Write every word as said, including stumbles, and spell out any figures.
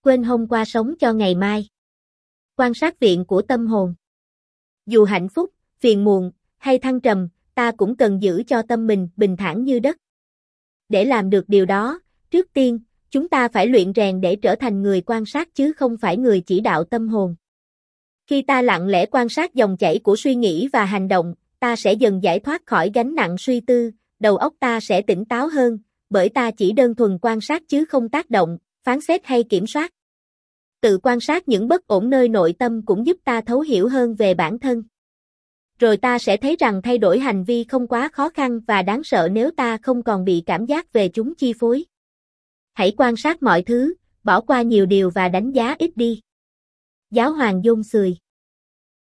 quên hôm qua sống cho ngày mai. Quan sát viện của tâm hồn. Dù hạnh phúc, phiền muộn, hay thăng trầm, ta cũng cần giữ cho tâm mình bình thản như đất. Để làm được điều đó, trước tiên, chúng ta phải luyện rèn để trở thành người quan sát chứ không phải người chỉ đạo tâm hồn. Khi ta lặng lẽ quan sát dòng chảy của suy nghĩ và hành động, ta sẽ dần giải thoát khỏi gánh nặng suy tư, đầu óc ta sẽ tỉnh táo hơn, bởi ta chỉ đơn thuần quan sát chứ không tác động, phán xét hay kiểm soát. Tự quan sát những bất ổn nơi nội tâm cũng giúp ta thấu hiểu hơn về bản thân. Rồi ta sẽ thấy rằng thay đổi hành vi không quá khó khăn và đáng sợ nếu ta không còn bị cảm giác về chúng chi phối. Hãy quan sát mọi thứ, bỏ qua nhiều điều và đánh giá ít đi. Giáo hoàng Dung Xười